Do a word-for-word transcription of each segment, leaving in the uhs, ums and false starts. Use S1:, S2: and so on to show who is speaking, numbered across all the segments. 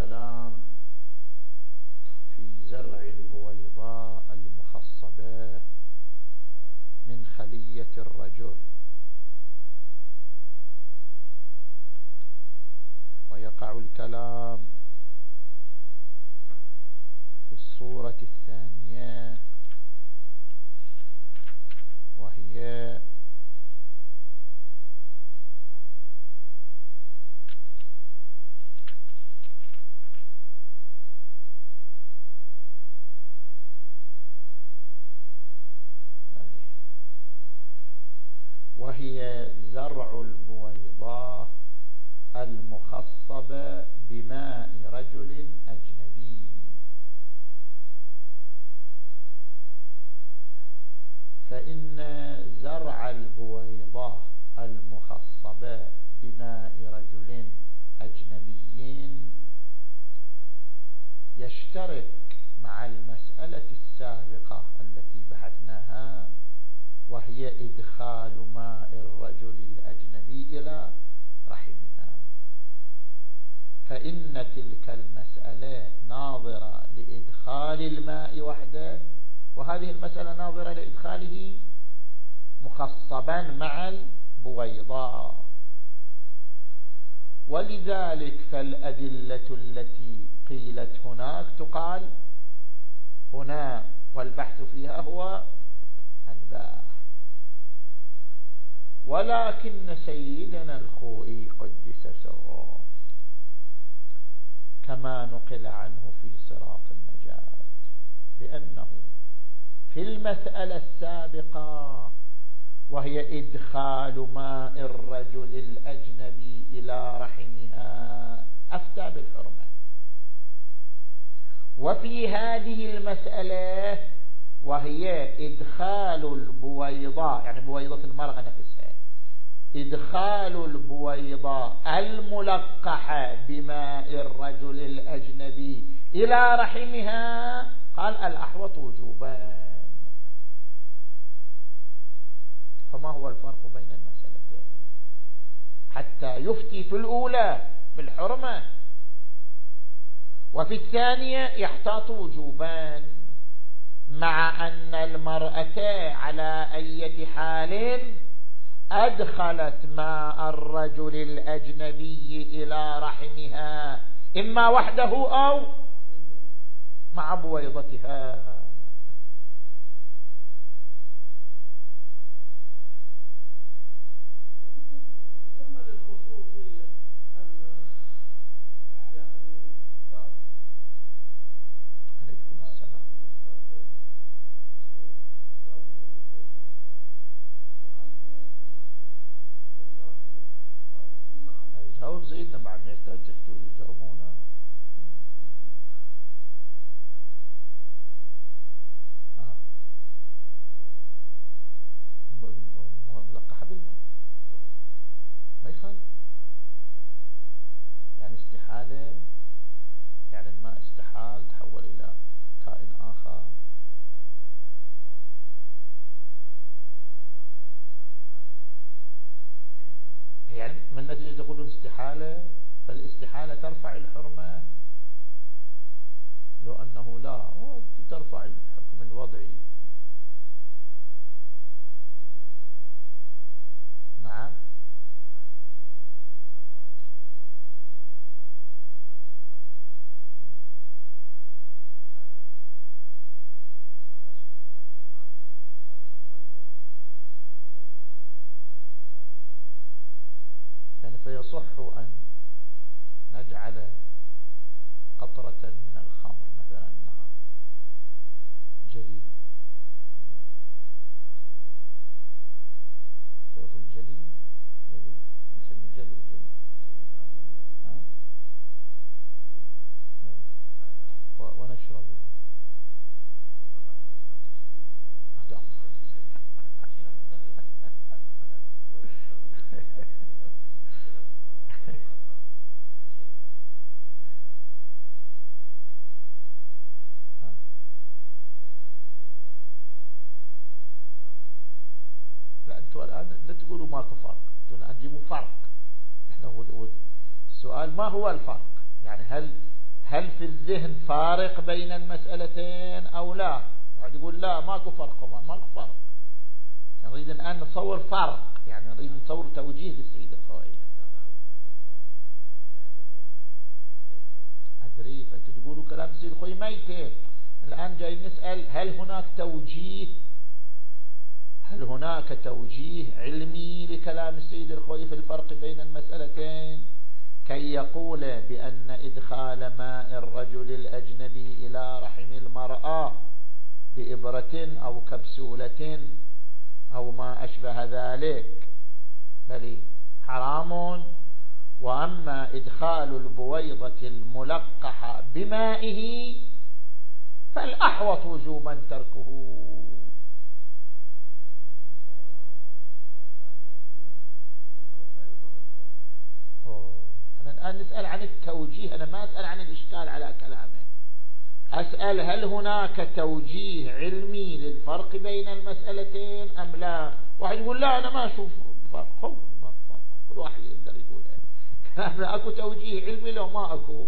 S1: الكلام في زرع البويضاء المخصبة من خلية الرجل، ويقع الكلام في الصورة الثانية، وهي وهي زرع البويضاء المخصبة بماء رجل أجنبي. فإن زرع البويضاء المخصبة بماء رجل أجنبي يشترك مع المسألة السابقة التي بحثناها، وهي إدخال ماء الرجل الأجنبي إلى رحمها. فإن تلك المسألة ناظرة لإدخال الماء وحده، وهذه المسألة ناظرة لإدخاله مخصبا مع البويضاء. ولذلك فالأدلة التي قيلت هناك تقال هنا، والبحث فيها هو الباحث. ولكن سيدنا الخوئي قدس سره كما نقل عنه في صراط النجاة بأنه في المسألة السابقة وهي إدخال ماء الرجل الأجنبي إلى رحمها أفتى بالحرمة، وفي هذه المسألة وهي إدخال البويضاء، يعني بويضة المرأة نفسها، إدخال البويضاء الملقحة بماء الرجل الأجنبي إلى رحمها، قال الأحوط وجوبا. فما هو الفرق بين المسألتين حتى يفتي في الأولى بالحرمة وفي الثانية يحتاط وجوبا، مع أن المرأة على أي حال أدخلت ماء الرجل الأجنبي إلى رحمها إما وحده أو مع بويضتها. جاوب زيدنا بعد ما يحتاج تحتوي جاوبوا هنا. اه ملقحة بالماء ما يخالف، يعني استحالة، يعني الماء استحال تحول إلى كائن آخر. يعني من نتيجة تقولون استحالة، فالاستحالة ترفع الحرمة، لو أنه لا ترفع الحكم الوضعي. نعم يعني فيصح أن نجعل قطرة من الخمر مثلا مع جلي، تعرف الجلي؟ جلي نسمي جلو جلي، ها؟ ونشربه لا انتوا الان لا تقولوا ماكو فرق، انتوا الان جيبوا فرق. احنا هو السؤال ما هو الفرق، يعني هل هل في الذهن فارق بين المسألتين أو لا؟ واحد يقول لا ماكو فرق، ماكو فرق. نريد الآن نصور فرق، يعني نريد نصور توجيه للسيد الخوئي. أدري، فأنتوا تقولوا كلام السيد الخوئي ميتين. الآن جاي نسأل هل هناك توجيه هل هناك توجيه علمي لكلام السيد الخوئي في الفرق بين المسألتين كي يقول بأن إدخال ماء الرجل الأجنبي إلى رحم المرأة بإبرة أو كبسولة أو ما أشبه ذلك بل حرام، وأما إدخال البويضة الملقحة بمائه فالأحوط وجوبا تركه. أنا الآن نسأل عن التوجيه، أنا ما أسأل عن الإشكال على كلامه، أسأل هل هناك توجيه علمي للفرق بين المسألتين أم لا؟ واحد يقول لا أنا ما أشوف فرق، كل واحد يقدر يقول أنا أكو توجيه علمي لو ما أكو.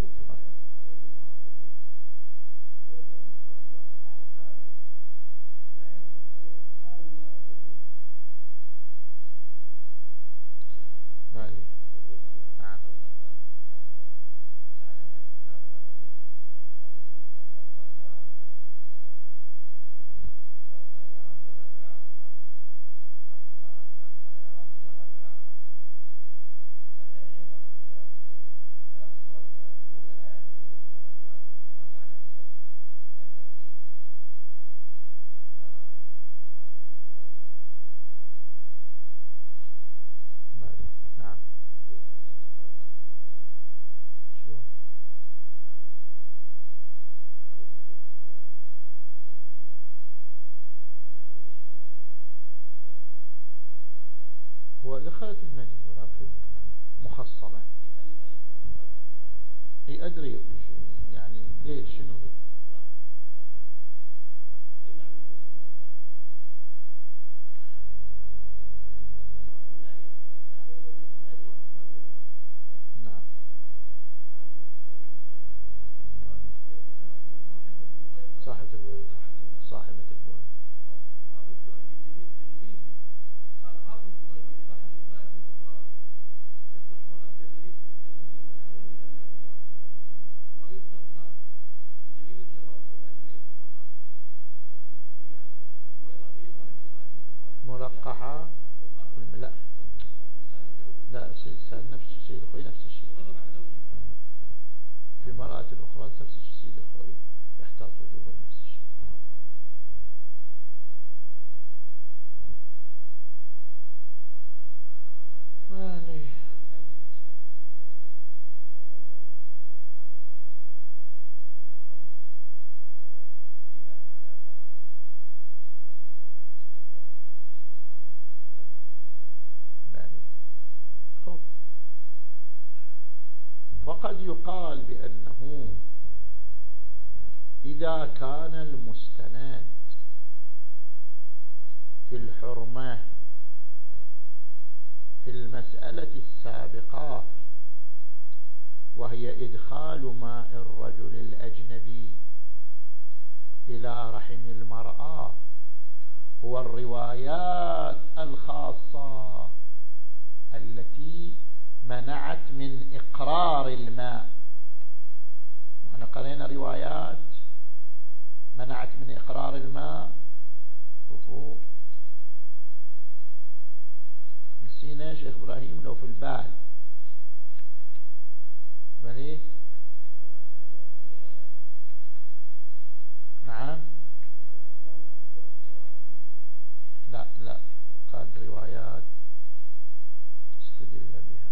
S1: هو دخلت المني ولكن مخصبة. اي ادري يعني ليش شنو نعم صاحبة البويض صاحبة البويض ملقحة. لا لا نفس السيد الخوئي نفس الشيء في مرأة الأخرى نفس السيد الخوئي يحتاط وجوبا نفس الشيء. مالي وقد يقال بأنه إذا كان المستند في الحرمة في المسألة السابقة وهي إدخال ماء الرجل الأجنبي إلى رحم المرأة هو الروايات الخاصة التي منعت من إقرار الماء. احنا قرينا روايات منعت من إقرار الماء. شوفوا نسينا شيخ إبراهيم لو في البال بلي نعم لا لا قال روايات استدل بها.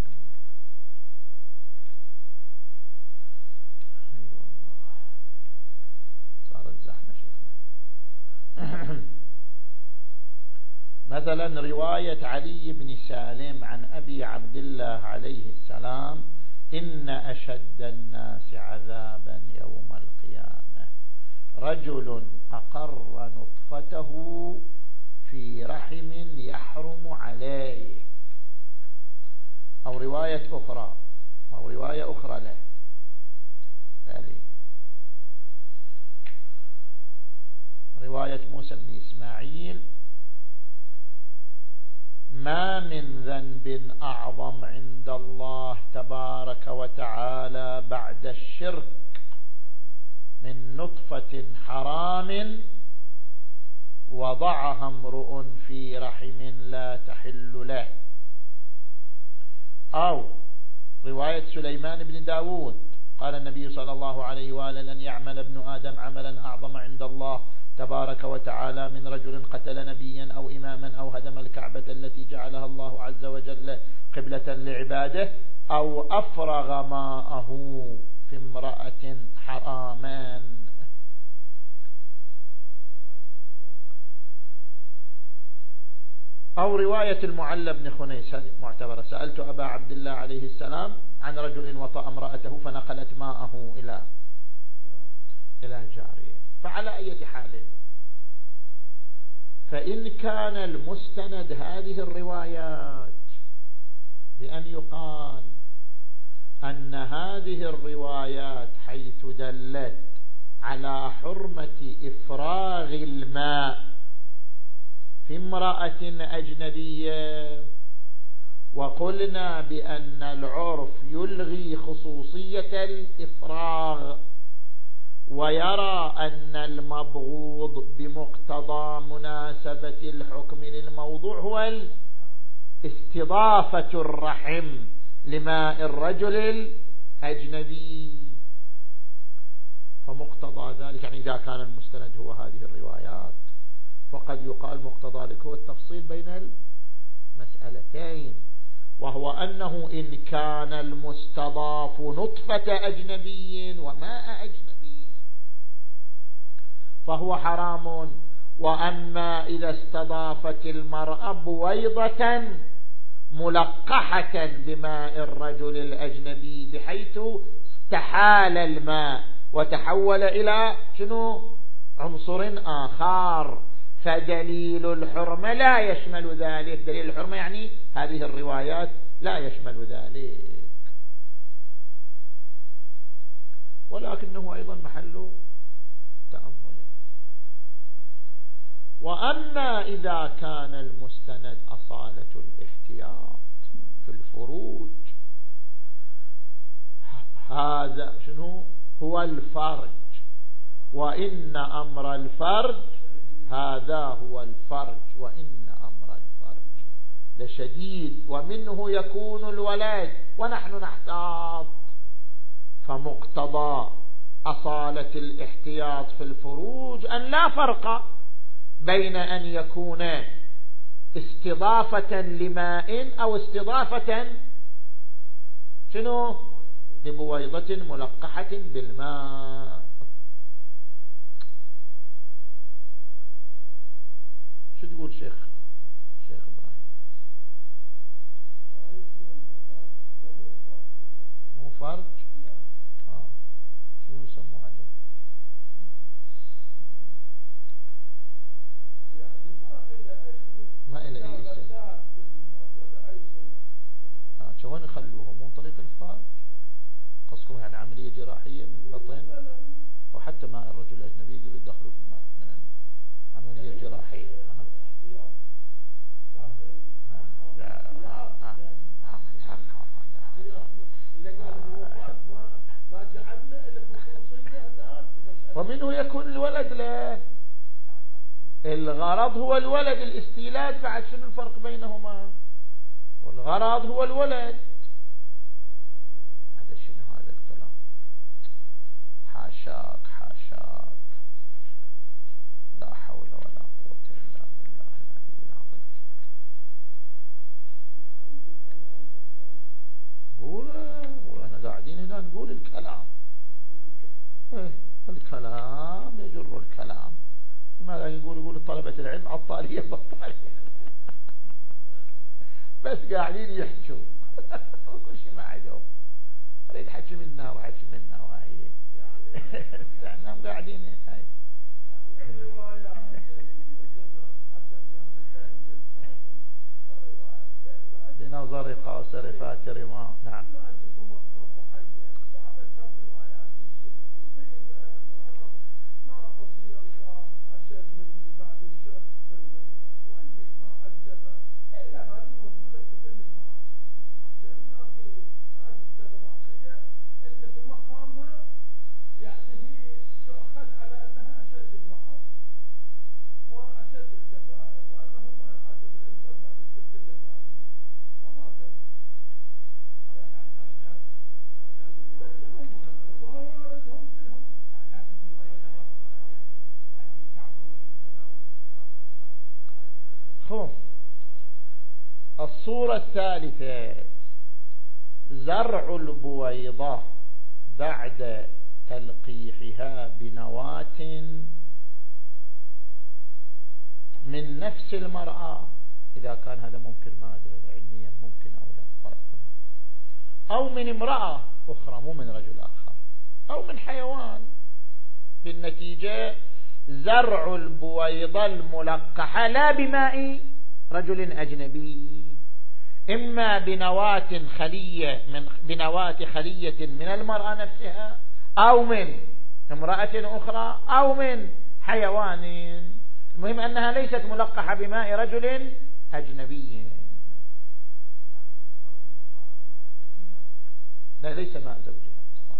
S1: اي أيوة والله صارت زحمة شيخنا. مثلا رواية علي بن سالم عن أبي عبد الله عليه السلام إن أشد الناس عذابا يوم القيامة رجل أقر نطفته في رحم يحرم عليه. أو رواية أخرى أو رواية أخرى له. رواية موسى بن إسماعيل: ما من ذنب أعظم عند الله تبارك وتعالى بعد الشرك من نطفة حرام وضعها امرؤ في رحم لا تحل له. أو رواية سليمان بن داود: قال النبي صلى الله عليه وآله: لن يعمل ابن آدم عملا أعظم عند الله تبارك وتعالى من رجل قتل نبيا أو إماما أو هدم الكعبة التي جعلها الله عز وجل قبلة لعباده أو أفرغ ماءه في امرأة حرامان. أو رواية المعلى بن خنيس هذه معتبرة: سألت أبا عبد الله عليه السلام عن رجل وطأ امرأته فنقلت ماءه إلى إلى جارية. فعلى أي حال، فإن كان المستند هذه الروايات بأن يقال أن هذه الروايات حيث دلت على حرمة إفراغ الماء في امرأة أجنبية، وقلنا بأن العرف يلغي خصوصية الإفراغ ويرى أن المبغوض بمقتضى مناسبة الحكم للموضوع هو استضافة الرحم لماء الرجل الأجنبي، فمقتضى ذلك يعني إذا كان المستند هو هذه الروايات فقد يقال مقتضى ذلك هو التفصيل بين المسألتين، وهو أنه إن كان المستضاف نطفة أجنبي وماء أجنبي فهو حرام. وأما إذا استضافت المرأة بويضة ملقحة بماء الرجل الأجنبي بحيث استحال الماء وتحول إلى شنو عنصر آخر، فدليل الحرمة لا يشمل ذلك. دليل الحرمة يعني هذه الروايات لا يشمل ذلك، ولكنه أيضا محل تأمل. وأما إذا كان المستند أصالة الاحتياط في الفروج، هذا شنو هو الفرج، وإن أمر الفرج هذا هو الفرج، وإن أمر الفرج لشديد ومنه يكون الولد ونحن نحتاط. فمقتضى أصالة الاحتياط في الفروج أن لا فرق بين أن يكون استضافة لماء أو استضافة شنو لبويضة ملقحة بالماء. شو تقول شيخ شيخ إبراهيم؟ مو فرج؟ آه. شنو يسموه عجب؟ ما إلى أي اسم. آه شلون يخلوه مو طريق الفرج؟ قصكم يعني عملية جراحية من بطن، أو حتى ماء الرجل الأجنبي يقدروا يدخلوا من عملية جراحية. ومنه يكون الولد له الغرض هو الولد، الاستيلاد بعد شنو الفرق بينهما؟ والغرض هو الولد. هذا شنو هذا الكلام؟ حاشاك حاشاك، لا حول ولا قوة إلا بالله العلي العظيم. قول واحنا قاعدين هنا نقول الكلام، إيه الكلام يجر الكلام. ماذا يقول؟ يقول طلبة العلم عطارية بطارية بس قاعدين يحكوا كل شيء ما عندهم، اريد حكي منا وحكي منا وهي احنا قاعدين هاي بنظر قاصر فاتر ما. نعم. الصورة الثالثة زرع البويضة بعد تلقيحها بنواة من نفس المرأة، إذا كان هذا ممكن ما أدري علميا ممكن أو لا، أو من امرأة أخرى مو من رجل آخر، أو من حيوان. بالنتيجة زرع البويضة الملقحة لا بماء رجل أجنبي، إما بنواة خلية من بنواة خلية من المرأة نفسها، أو من امرأة أخرى، أو من حيوان. المهم أنها ليست ملقحة بماء رجل أجنبي. لا، ليس ماء زوجها،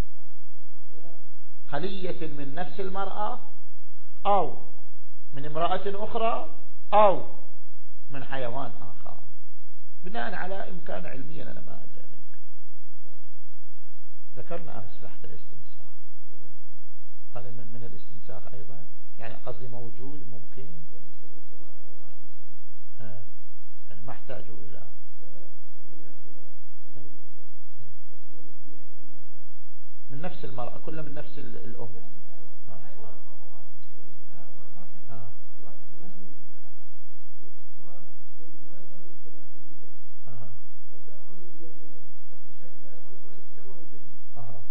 S1: خلية من نفس المرأة أو من امرأة أخرى أو من حيوان آخر، بناء على إمكان علميا أنا ما أدري. ذكرنا أمس بحث الاستنساخ، هذا من, من الاستنساخ أيضا، يعني قصدي موجود ممكن، ها. يعني ما احتاجوا إلى من نفس المرأة، كلها من نفس الأم. آه. آه. آه. آه.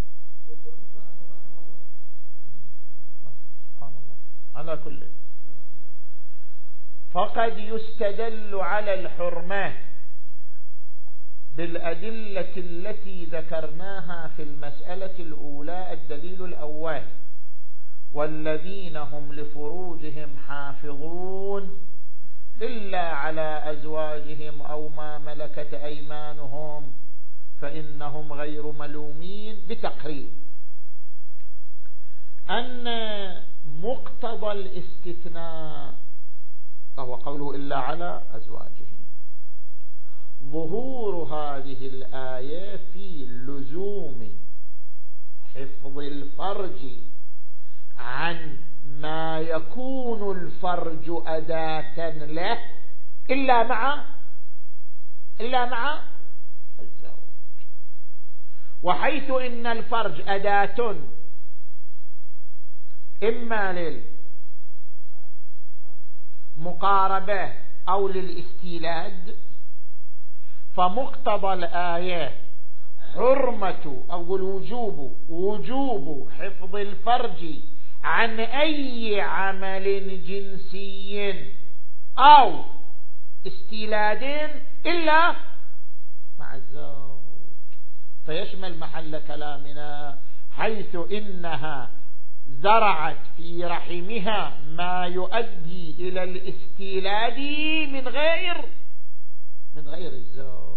S1: سبحان الله. على كل، فقد يستدل على الحرمة بالأدلة التي ذكرناها في المسألة الأولى. الدليل الأول: والذين هم لفروجهم حافظون إلا على أزواجهم أو ما ملكت أيمانهم فإنهم غير ملومين، بتقرير أن مقتضى الاستثناء وهو قوله إلا على أزواجهم ظهور هذه الآية في لزوم حفظ الفرج عن ما يكون الفرج أداة له إلا مع إلا مع الزوج. وحيث إن الفرج أداة إما للمقاربة أو للاستيلاد، فمقتضى الآية حرمة أو الوجوب وجوب حفظ الفرج عن أي عمل جنسي أو استيلاد إلا مع الزوج. فيشمل محل كلامنا حيث إنها زرعت في رحمها ما يؤدي إلى الاستيلاد من غير من غير الزوج.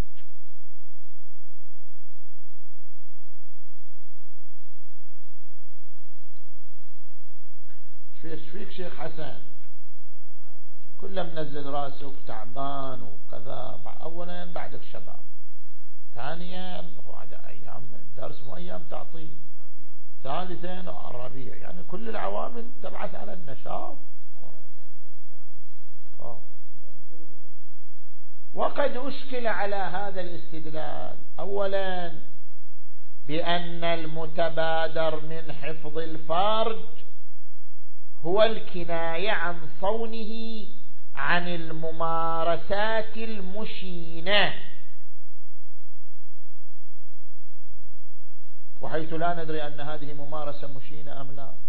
S1: ايش فيك شيخ حسن؟ كله منزل راسك تعبان وكذا. اولا بعدك شباب، ثانيا ايام الدرس مو ايام تعطيه، ثالثا الربيع، يعني كل العوامل تبعث على النشاط. أوه. وقد أشكل على هذا الاستدلال أولا بأن المتبادر من حفظ الفرج هو الكناية عن صونه عن الممارسات المشينة، وحيث لا ندري أن هذه ممارسة مشينة أم لا،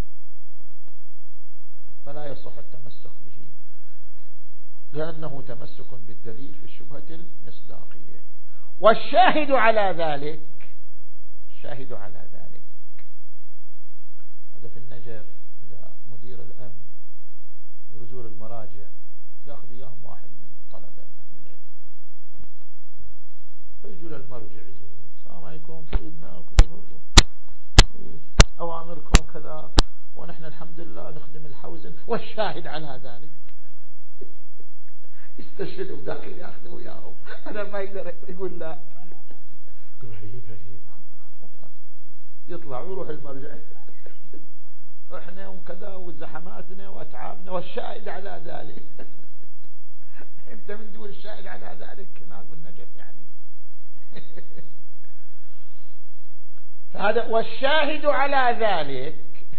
S1: فلا يصح التمسك به لأنه تمسك بالدليل في الشبهة المصداقية. والشاهد على ذلك الشاهد على ذلك هذا في النجف، إذا مدير الأمن يزور المراجع يأخذ إياهم واحد من طلبة أهل العلم، فيجوا للمرجع يزور: السلام عليكم سيدنا، أوامركم كذا، ونحن الحمد لله نخدم الحوزن. والشاهد على ذلك يستشهدوا بداخل ياخذوا وياهم. أنا ما يقدر يقول لا، غريب غريب. يطلع ويروح المرجع: احنا وكذا وزحماتنا واتعابنا. والشاهد على ذلك انت من دول الشاهد على ذلك ناق النجف يعني. فهذا والشاهد على ذلك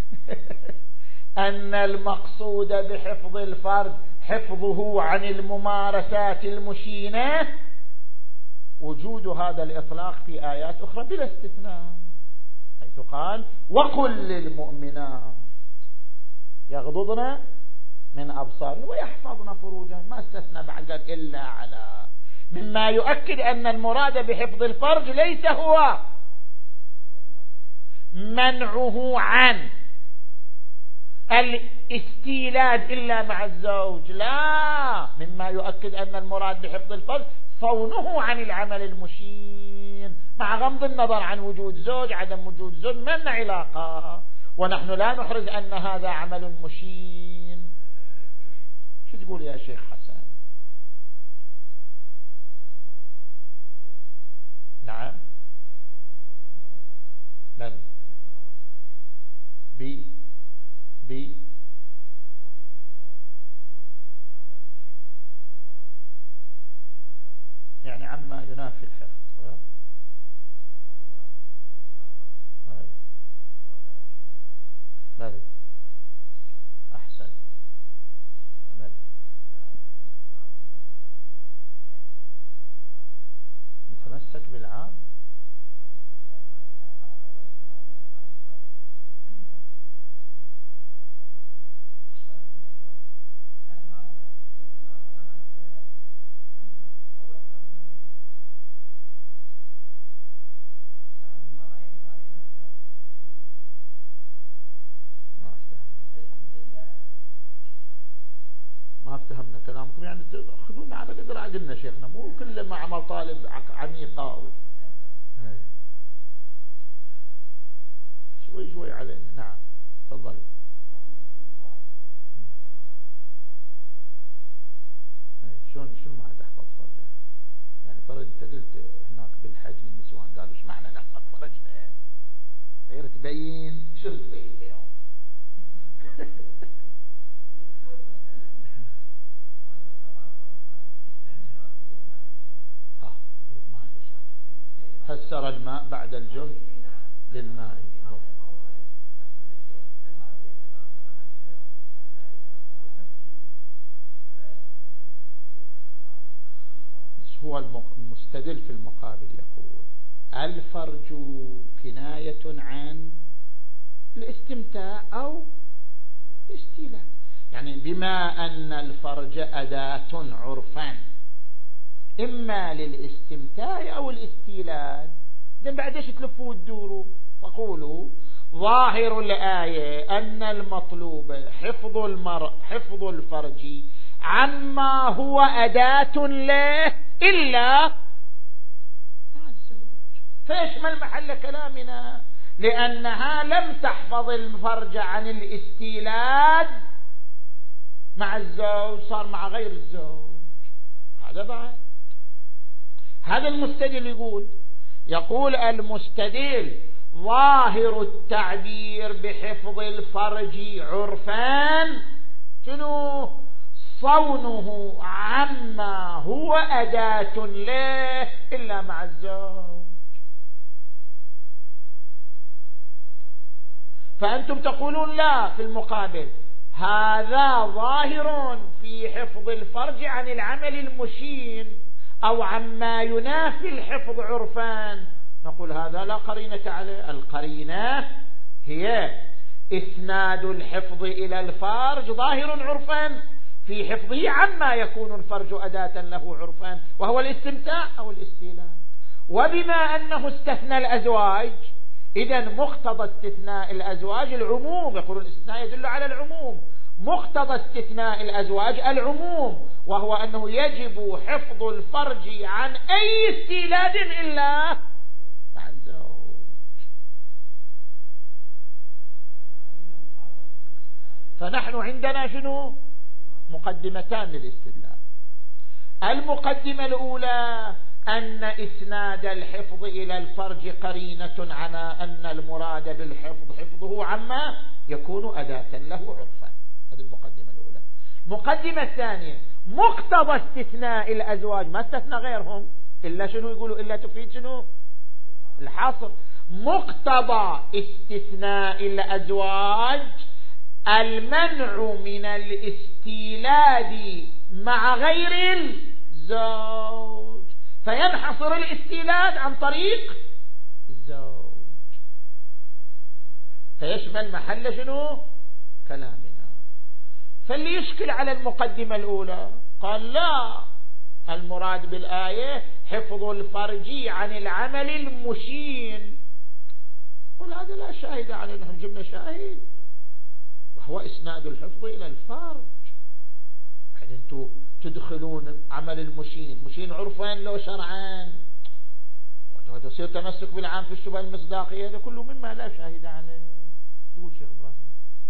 S1: أن المقصود بحفظ الفرد حفظه عن الممارسات المشينة، وجود هذا الإطلاق في آيات أخرى بلا استثناء، حيث قال وقل للمؤمنات يغضضن من أبصارهن ويحفظن فروجهن، ما استثنى بعد إلا على، مما يؤكد أن المراد بحفظ الفرج ليس هو منعه عن الاستيلاد إلا مع الزوج، لا، مما يؤكد أن المراد بحفظ الفرج صونه عن العمل المشين، مع غض النظر عن وجود زوج عدم وجود زوج من علاقة، ونحن لا نحرز أن هذا عمل مشين. شو تقول يا شيخ حسن؟ نعم بل بي بي يعني عما ينافي الحفظ. بل أحسن بل نتمسك بالعام. ما افتهمنا كلامكم، يعني خذونا على قدر عقلنا شيخنا، مو كل ما عمل طالب عميقة شوي شوي علينا. نعم تفضلي. شلون شنو معنى تحفظ فرجه؟ يعني فرج انت قلت هناك بالحج للنسوان قالوا ايش معنى نحفظ فرجنا؟ غير تبين شنو تبين اليوم؟ فسر الماء بعد الجهد بالماء. هو المستدل في المقابل يقول الفرج كناية عن الاستمتاع أو الاستيلاء، يعني بما أن الفرج أداة عرفا إما للاستمتاع أو الاستيلاء، إذن بعد ايش تلفوا وتدوروا؟ فقولوا ظاهر الآية أن المطلوب حفظ المرء حفظ الفرج عما هو أداة له إلا مع الزوج، فيشمل محل كلامنا، لأنها لم تحفظ الفرج عن الاستيلاد مع الزوج، صار مع غير الزوج. هذا بعد هذا المستدل يقول يقول المستدل ظاهر التعبير بحفظ الفرج عرفان شنو؟ صونه عما هو أداة له إلا مع الزوج. فأنتم تقولون لا في المقابل هذا ظاهر في حفظ الفرج عن العمل المشين أو عما ينافي الحفظ عرفان، نقول هذا لا قرينة عليه. القرينة هي إسناد الحفظ إلى الفرج ظاهر عرفان في حفظه عما يكون الفرج أداة له عرفان، وهو الاستمتاع أو الاستيلاء. وبما أنه استثنى الأزواج إذن مقتضى استثناء الأزواج العموم، يقول الاستثناء يدل على العموم، مقتضى استثناء الأزواج العموم، وهو أنه يجب حفظ الفرج عن أي استيلاد إلا مع الزوج. فنحن عندنا شنو؟ مقدمتان للاستدلال. المقدمة الأولى أن إسناد الحفظ إلى الفرج قرينة على أن المراد بالحفظ حفظه عما يكون أداة له عرفا، هذه المقدمة الأولى. المقدمة الثانية مقتضى استثناء الأزواج ما استثنى غيرهم إلا شنو يقولوا إلا تفيد شنو الحصر. مقتضى استثناء الأزواج المنع من الاستيلاد مع غير الزوج، فينحصر الاستيلاد عن طريق الزوج، فيشمل محل شنو كلامنا. فاللي يشكل على المقدمة الأولى قال لا، المراد بالآية حفظ الفرج عن العمل المشين. قل هذا لا شاهد عليه، نحن جبنا شاهد وهو إسناد الحفظ إلى الفرج. حين أنتم تدخلون عمل المشين، المشين عرفا لو شرعا، وتصير تمسك بالعام في الشبهة المصداقية، هذا كله مما لا شاهد عليه. يقول شيخ إبراهيم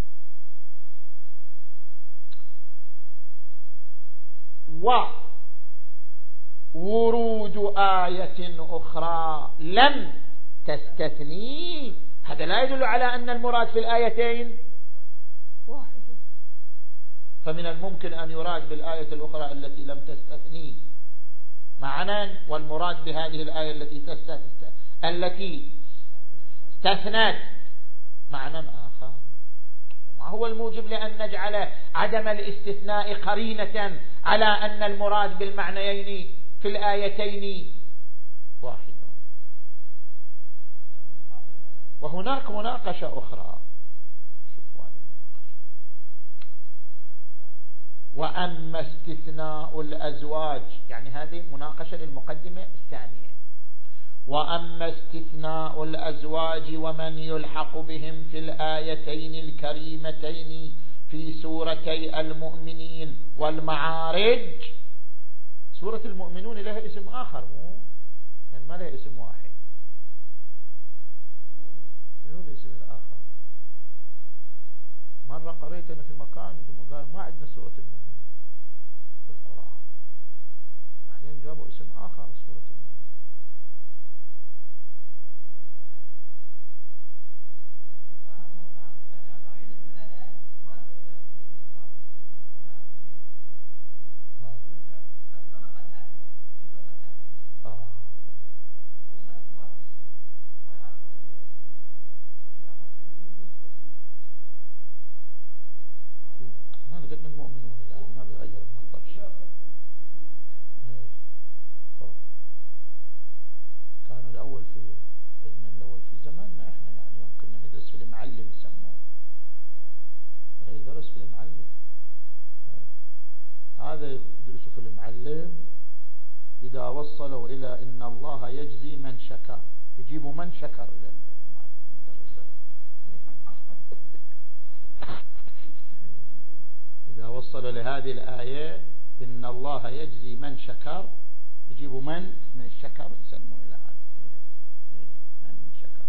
S1: وورود آية أخرى لم تستثني، هذا لا يدل على أن المراد في الآيتين واحد، فمن الممكن أن يراد بالآية الأخرى التي لم تستثني معنى، والمراد بهذه الآية التي تستثنى التي استثنت معنى آخر. ما هو الموجب لأن نجعل عدم الاستثناء قرينة على أن المراد بالمعنيين في الآيتين واحد؟ وهناك مناقشة أخرى، شوفوا هذه المناقشة. وأما استثناء الأزواج، يعني هذه مناقشة للمقدمة الثانية. وأما استثناء الأزواج ومن يلحق بهم في الآيتين الكريمتين في سورتي المؤمنين والمعارج. سورة المؤمنون لها اسم آخر، مو يعني ما لها اسم واحد. شنو الاسم الآخر؟ مرة قريت أنا في مكان قال ما عندنا سورة المؤمنين بالقرآن، بعدين جابوا اسم آخر سورة المؤمنين. هذا يدرسوا في المعلم، إذا وصلوا إلى إن الله يجزي من شكر يجيبوا من شكر إلى المعلم. إذا وصلوا لهذه الآية إن الله يجزي من شكر يجيبوا من من الشكر يسموا إلى هذا من شكر.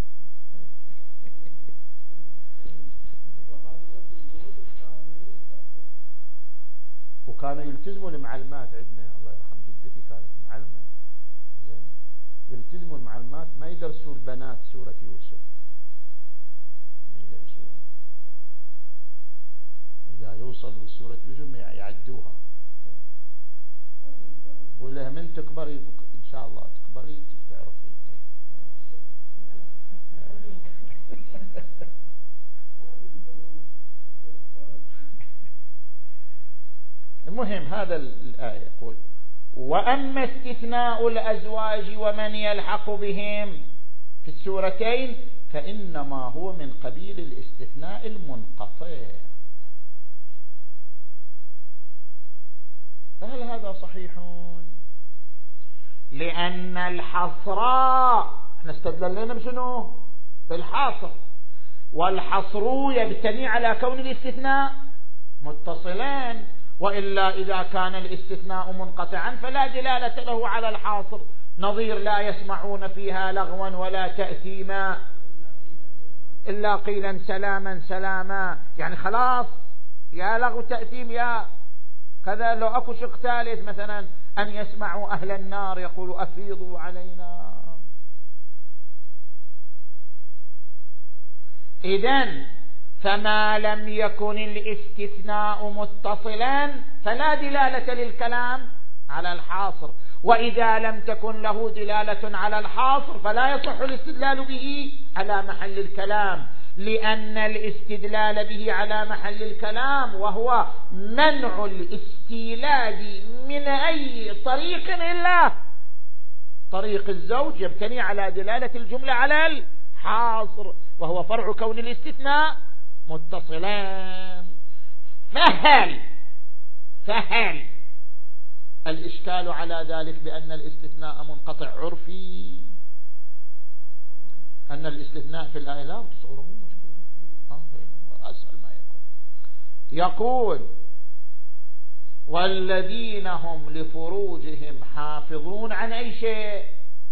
S1: وكانوا يلتزموا المعلمات، عندنا الله يرحم جدتي كانت معلمة زين، يلتزموا المعلمات ما يدرسوا البنات سورة يوسف، ما يدرسوها، إذا يوصل لسورة يوسف يعدوها. يقول لها من تكبري إن شاء الله تكبري تعرفي. المهم هذا الآية يقول وأما استثناء الأزواج ومن يلحق بهم في السورتين فإنما هو من قبيل الاستثناء المنقطع. فهل هذا صحيح؟ لأن الحصر احنا استدللنا بشنو؟ بالحصر، والحصر يبتني على كون الاستثناء متصلين، وإلا إذا كان الاستثناء منقطعا فلا دلالة له على الحاصر، نظير لا يسمعون فيها لغوا ولا تأثيما إلا قيلا سلاما سلاما، يعني خلاص يا لغو تأثيم يا كذا. لو أكو شق ثالث مثلا أن يسمعوا أهل النار يقول أفيضوا علينا. إذن فما لم يكن الاستثناء متصلا فلا دلالة للكلام على الحاصر، وإذا لم تكن له دلالة على الحاصر فلا يصح الاستدلال به على محل الكلام، لأن الاستدلال به على محل الكلام وهو منع الاستيلاد من أي طريق إلا طريق الزوج يبتني على دلالة الجملة على الحاصر، وهو فرع كون الاستثناء متصلان. فهل فهل الإشكال على ذلك بأن الاستثناء منقطع عرفي، أن الاستثناء في الآية لا تصوره مشكلة، أسهل ما يكون. يقول والذين هم لفروجهم حافظون عن أي شيء؟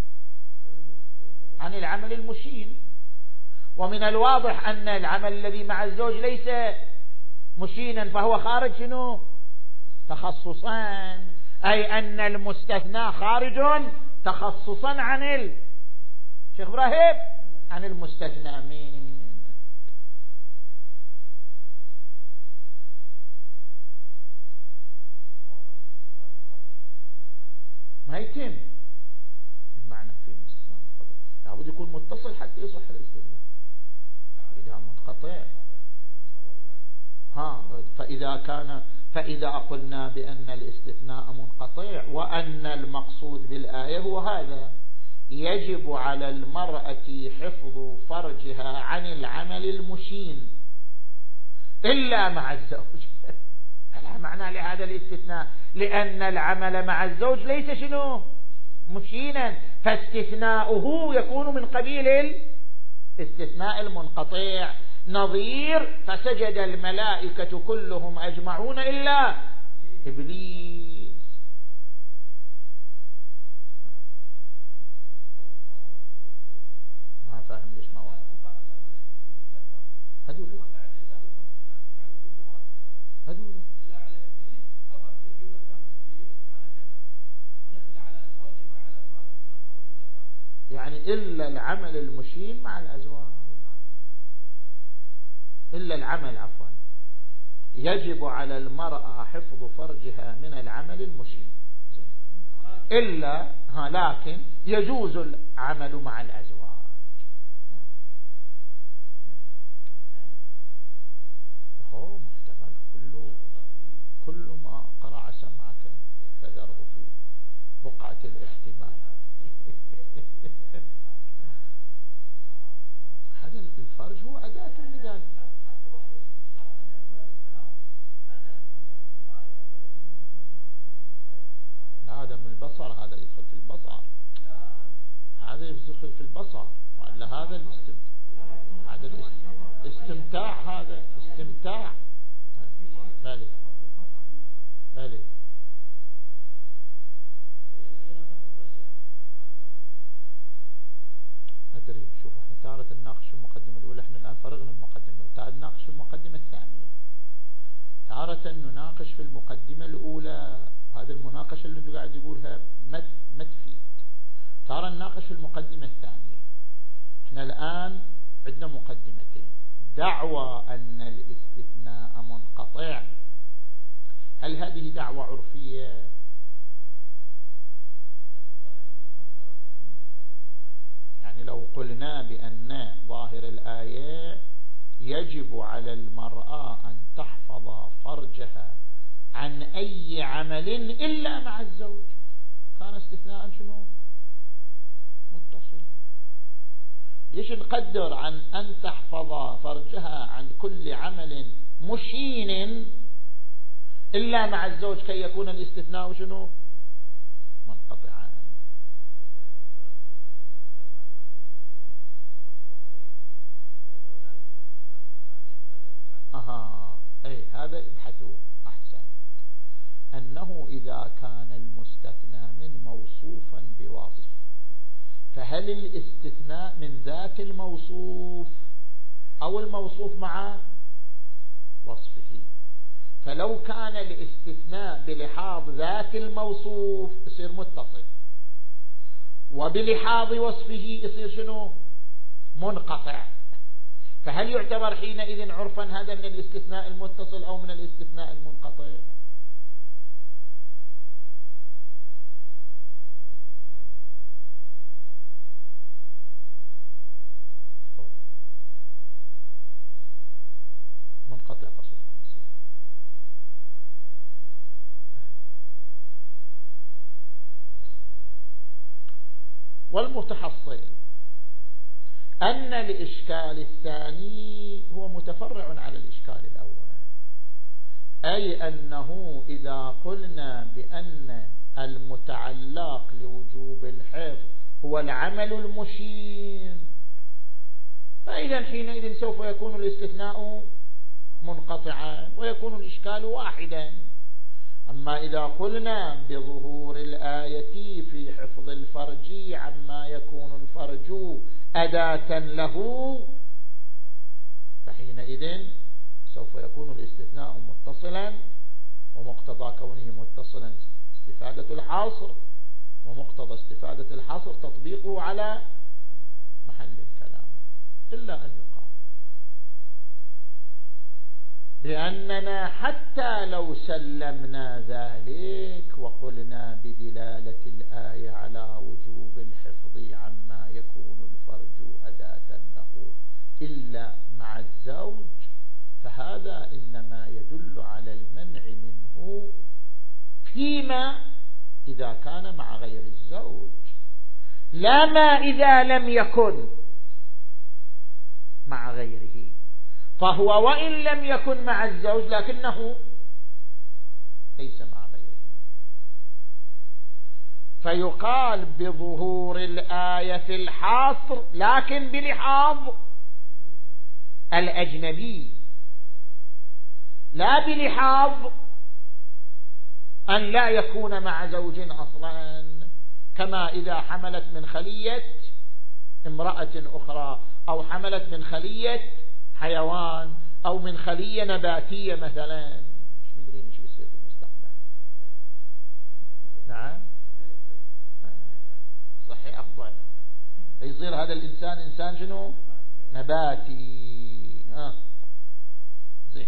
S1: عن العمل المشين، ومن الواضح أن العمل الذي مع الزوج ليس مشينا فهو خارج شنو؟ تخصصان، أي أن المستثنى خارج تخصصا عن ال شيخ إبراهيم عن المستثنى مين. ما يتم المعنى في الاستثناء لابد يكون متصل حتى يصح الاستدلال. إذا منقطع ها فإذا كان فإذا قلنا بأن الاستثناء منقطع وأن المقصود بالآية هو هذا، يجب على المرأة حفظ فرجها عن العمل المشين إلا مع الزوج. فلا معنى لهذا الاستثناء، لأن العمل مع الزوج ليس شنو؟ مشينا، فاستثناؤه يكون من قبيل الاستثناء المنقطع. نظير فسجد الملائكة كلهم أجمعون إلا إبليس. ما فاهم ليش ما واضح هدول هدول يعني إلا العمل المشين مع الأزواج، إلا العمل عفوا يجب على المرأة حفظ فرجها من العمل المشين إلا ها لكن يجوز العمل مع الأزواج. هو محتمل كله، كل ما قرع سمعك فذره في بقعة الاحتمال. هذا الفرج هو أداة لذلك. هذا من البصر، هذا يدخل في البصر، هذا يدخل في البصر، وإلا هذا الاستمتاع، هذا الاستمتاع، هذا استمتاع. بالي بالي أدري. شوف احنا تارة نناقش في المقدمة الأولى، احنا الآن فرغنا المقدمة، تارة نناقش في المقدمة الثانية، تارة نناقش في المقدمة الأولى. هذا المناقشة اللي قاعد يقولها ما ما تفيد. تارة نناقش في المقدمة الثانية. احنا الآن عندنا مقدمتين. دعوى أن الاستثناء منقطع، هل هذه دعوة عرفية؟ يعني لو قلنا بأن ظاهر الآية يجب على المرأة أن تحفظ فرجها عن أي عمل إلا مع الزوج، كان استثناء شنو؟ متصل. ليش نقدر عن أن تحفظ فرجها عن كل عمل مشين إلا مع الزوج كي يكون الاستثناء شنو؟ منقطعا. أها أي هذا ابحثوا أحسن. أنه إذا كان المستثنى من موصوفا بوصف، فهل الاستثناء من ذات الموصوف أو الموصوف مع وصفه؟ فلو كان الاستثناء بلحاظ ذات الموصوف يصير متصل، وبلحاظ وصفه يصير شنو؟ منقطع. فهل يعتبر حينئذ عرفا هذا من الاستثناء المتصل أو من الاستثناء المنقطع؟ منقطع قصدكم. والمتحصل أن الإشكال الثاني هو متفرع على الإشكال الأول، أي أنه إذا قلنا بأن المتعلق لوجوب الحفظ هو العمل المشين، فإذا حينئذ سوف يكون الاستثناء منقطعا ويكون الإشكال واحدا. أما إذا قلنا بظهور الآية في حفظ الفرج عما يكون الفرج أداة له، فحينئذ سوف يكون الاستثناء متصلا، ومقتضى كونه متصلا استفادة الحصر، ومقتضى استفادة الحصر تطبيقه على محل الكلام. إلا أن يقال بأننا حتى لو سلمنا ذلك وقلنا بدلالة الآية على وجوب الحفظ عما يكون الفرج أداة له إلا مع الزوج، فهذا إنما يدل على المنع منه فيما إذا كان مع غير الزوج، لا ما إذا لم يكن مع غيره. فهو وإن لم يكن مع الزوج لكنه ليس مع غيره، فيقال بظهور الآية في الحصر لكن بلحاظ الأجنبي، لا بلحاظ أن لا يكون مع زوج أصلا، كما إذا حملت من خلية امرأة أخرى، أو حملت من خلية حيوان، أو من خلية نباتية مثلا. مش مدرين ايش بيصير في المستقبل. نعم صحيح، أفضل يصير هذا الإنسان إنسان شنو؟ نباتي. ها زين.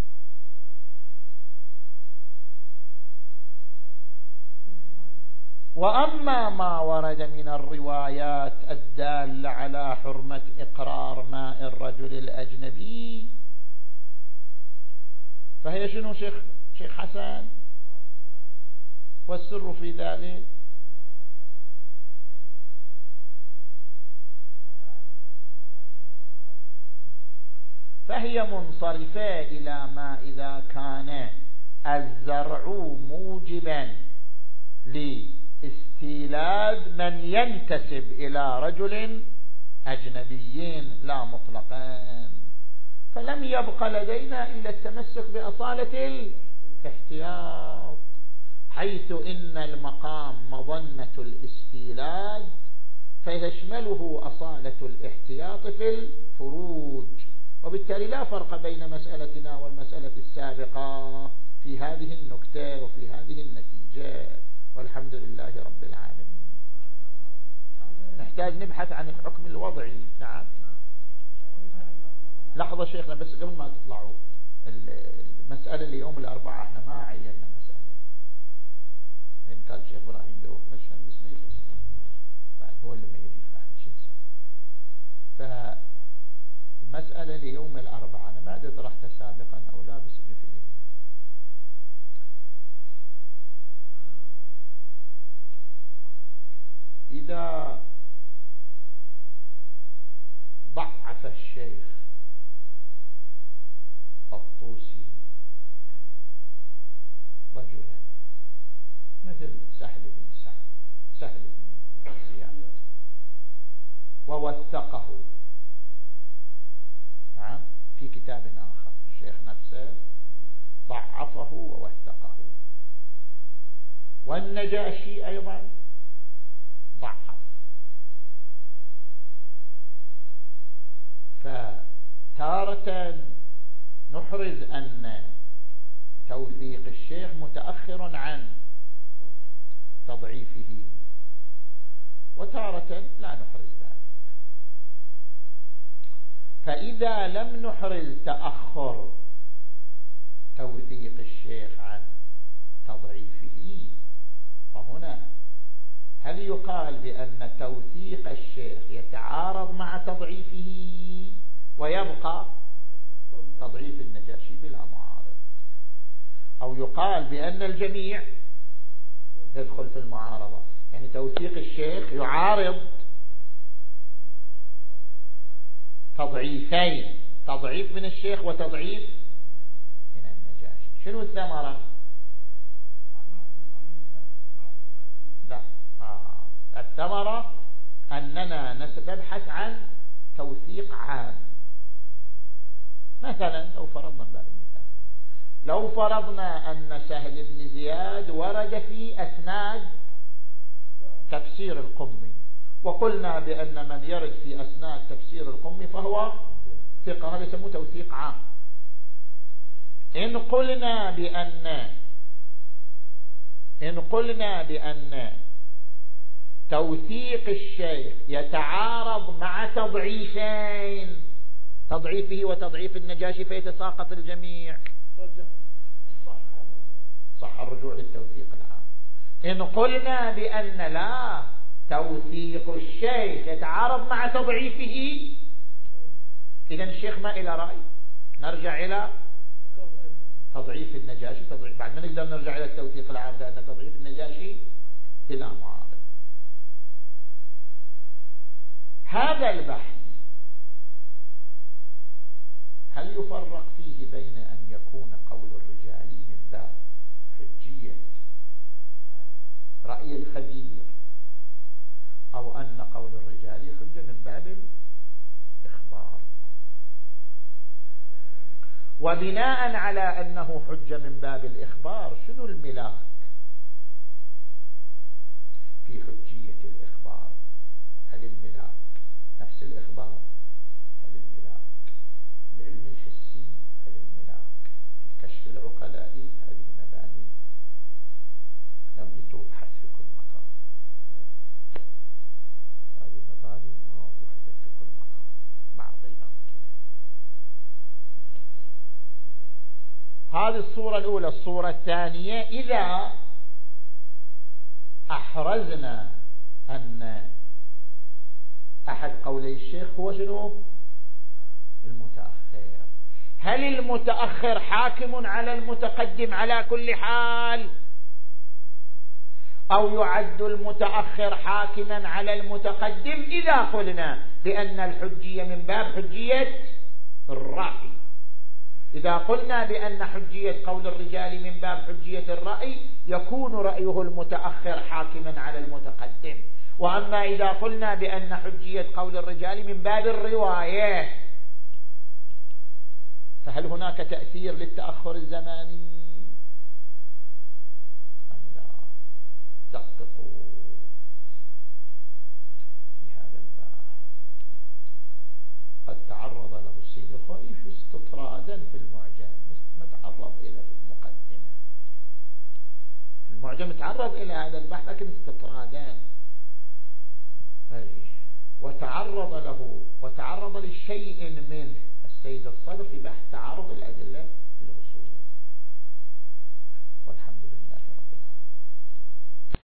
S1: وأما ما ورد من الروايات الدالة على حرمة إقرار ماء الرجل الأجنبي فهي شنو شيخ شيخ حسن؟ والسر في ذلك فهي منصرفة إلى ما إذا كان الزرع موجبا لاستيلاد من ينتسب إلى رجل أجنبي لا مطلقا، فلم يبق لدينا إلا التمسك بأصالة الاحتياط، حيث إن المقام مظنة الاستيلاد فيشمله أصالة الاحتياط في الفروج، وبالتالي لا فرق بين مسألتنا والمسألة السابقة في هذه النكتة وفي هذه النتيجة، والحمد لله رب العالمين. نحتاج نبحث عن الحكم الوضعي. نعم لحظة شيخنا بس قبل ما تطلعوا، المسألة اليوم الأربعاء احنا ما عيننا مسألة، إن كان شيخ إبراهيم بيروح مشهد بسم الله بعد هو اللي ما يريد بعد شو نسوي. فالمسألة ليوم الأربعاء أنا ما أدري طرحتها سابقا أو لا، بس في فيه إذا ضعف الشيخ الطوسي رجلا مثل سهل بن سعد سهل بن زياد ووثقه، نعم في كتاب آخر الشيخ نفسه ضعفه ووثقه، والنجاشي أيضا ضعف، فتارة نحرز أن توثيق الشيخ متأخر عن تضعيفه، وتارة لا نحرز ذلك. فإذا لم نحرز تأخر توثيق الشيخ عن تضعيفه، فهنا هل يقال بأن توثيق الشيخ يتعارض مع تضعيفه ويبقى تضعيف النجاشي بلا معارض، أو يقال بأن الجميع يدخل في المعارضة، يعني توثيق الشيخ يعارض تضعيفين، تضعيف من الشيخ وتضعيف من النجاشي. شنو الثمرة؟ لا آه. الثمرة أننا نبحث عن توثيق عام. مثلا لو فرضنا بهذا المثال، لو فرضنا أن سهل بن زياد ورد في أسناد تفسير القمي، وقلنا بأن من يرد في أسناد تفسير القمي فهو ثقة، هذا يسموه توثيق عام. إن قلنا بأن إن قلنا بأن توثيق الشيخ يتعارض مع تضعيفين، تضعيفه وتضعيف النجاشي، فيتساقط الجميع، صح الرجوع للتوثيق العام. إن قلنا بأن لا، توثيق الشيخ يتعارض مع تضعيفه، إذن الشيخ ما إلى رأي، نرجع إلى تضعيف النجاشي. تضعيف بعد ما نقدر نرجع إلى التوثيق العام، لأن تضعيف النجاشي بلا معارض. هذا البحث هل يفرق فيه بين أن يكون قول الرجال من باب حجية رأي الخبير، أو أن قول الرجال حجة من باب الإخبار؟ وبناء على أنه حجة من باب الإخبار، شنو الملاك في حجية الإخبار؟ هل الملاك نفس الإخبار؟ هل الملاك العلم الحسي؟ هل الملاك الكشف العقلائي؟ هذه مباني لم تبحث في كل مكان، هذه مباني ما بحثت في كل مكان، بعض الأمكنة. هذه الصورة الأولى. الصورة الثانية، إذا أحرزنا أن أحد قولي الشيخ هو شنو؟ المتأخر، هل المتأخر حاكم على المتقدم على كل حال، أو يعد المتأخر حاكما على المتقدم إذا قلنا بأن الحجية من باب حجية الرأي؟ إذا قلنا بأن حجية قول الرجال من باب حجية الرأي، يكون رأيه المتأخر حاكما على المتقدم. وأما إذا قلنا بأن حجية قول الرجال من باب الرواية، فهل هناك تأثير للتأخر الزماني أم لا؟ دققوا في هذا الباب. قد تعرض له السيد الخوئي في استطرادا في المعجم، نتعرض إلى في المقدمة. في المعجم تعرض إلى هذا البحث لكن استطرادا، وتعرض له وتعرض لشيء منه السيد الصدر في بحث تعارض الأدلة